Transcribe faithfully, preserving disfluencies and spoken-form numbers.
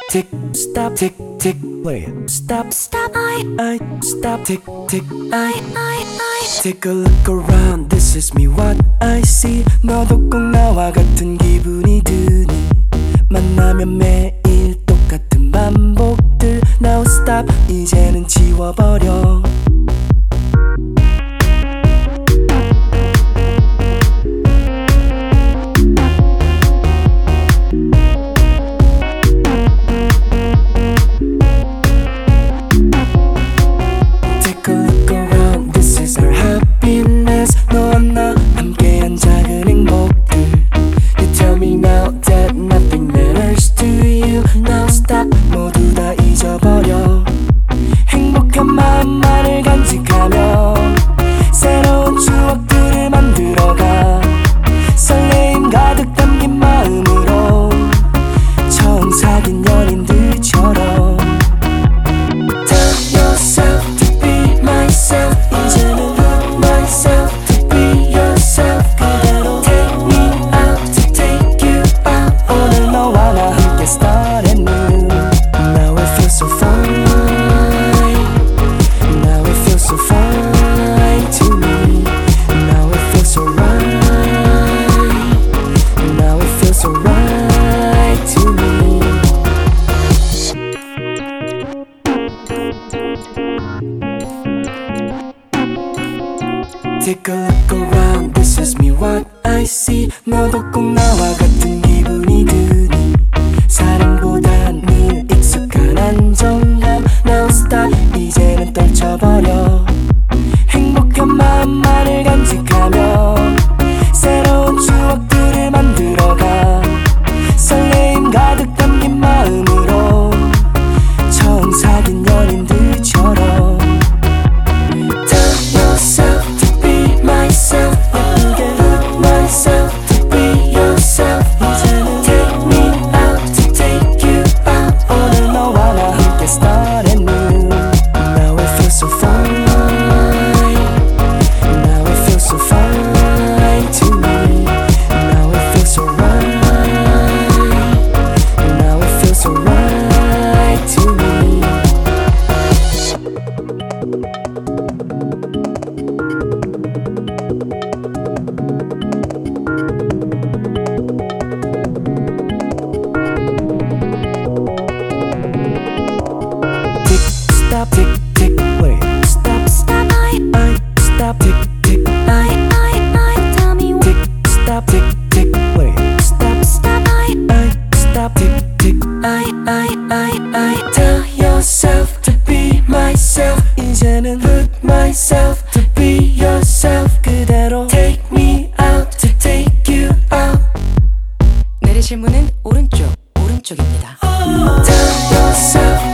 tick, stop, tick, tick, wait, stop, stop, I, I, stop, tick, tick, I, I, I. Take a look around, this is me, what I see. 너도 꼭 나와 같은 기분이 드니 만나면 매일 똑같은 반복들. Now stop, 이제는 지워버려. 모두 다 잊어버려. 행복한 마음만을 간직하며 새로운 추억들을 만들어가. 설레임 가득 담긴 마음으로 처음 사귄 연인들처럼. Tell yourself to be myself. 이제는 put myself to be yourself. 그대로 take me out to take you out. 오늘 너와 나 함께 start and new. Now it feels so fine. Now it feels so fine to me. Now it feels so right. Now it feels so right to me. Take a look around, this is me, what I see. 너도 꼭 나와 같은 기분이 드니 사랑보단 늘 익숙한 안정감. Now stop, 이제는 떨쳐버려. 행복한 마음만을 간직하며 새로운 추억들을 만들어가. 설레임 가득 담긴 마음으로 처음 사귄 연인들처럼. Tell yourself to be myself. 예쁘게 put myself to be yourself. 이제는 take me out to take you out. 오늘 너와 나 함께 start and new. Now it feels so fine. Now it feels so fine to me. Now it feels so right. Now it feels so right to me. Tick, stop, tick, tick, wait, stop, stop, I, I, stop, tick, tick, I, I, I, tell me tick, stop, tick, tick, wait, stop, stop, I, I, stop, tick, tick, I, I, I, I. Tell yourself to be myself. 이제는 put myself to be yourself. 그대로 take me out to take you out. 내리실 문은 오른쪽, 오른쪽입니다. Tell yourself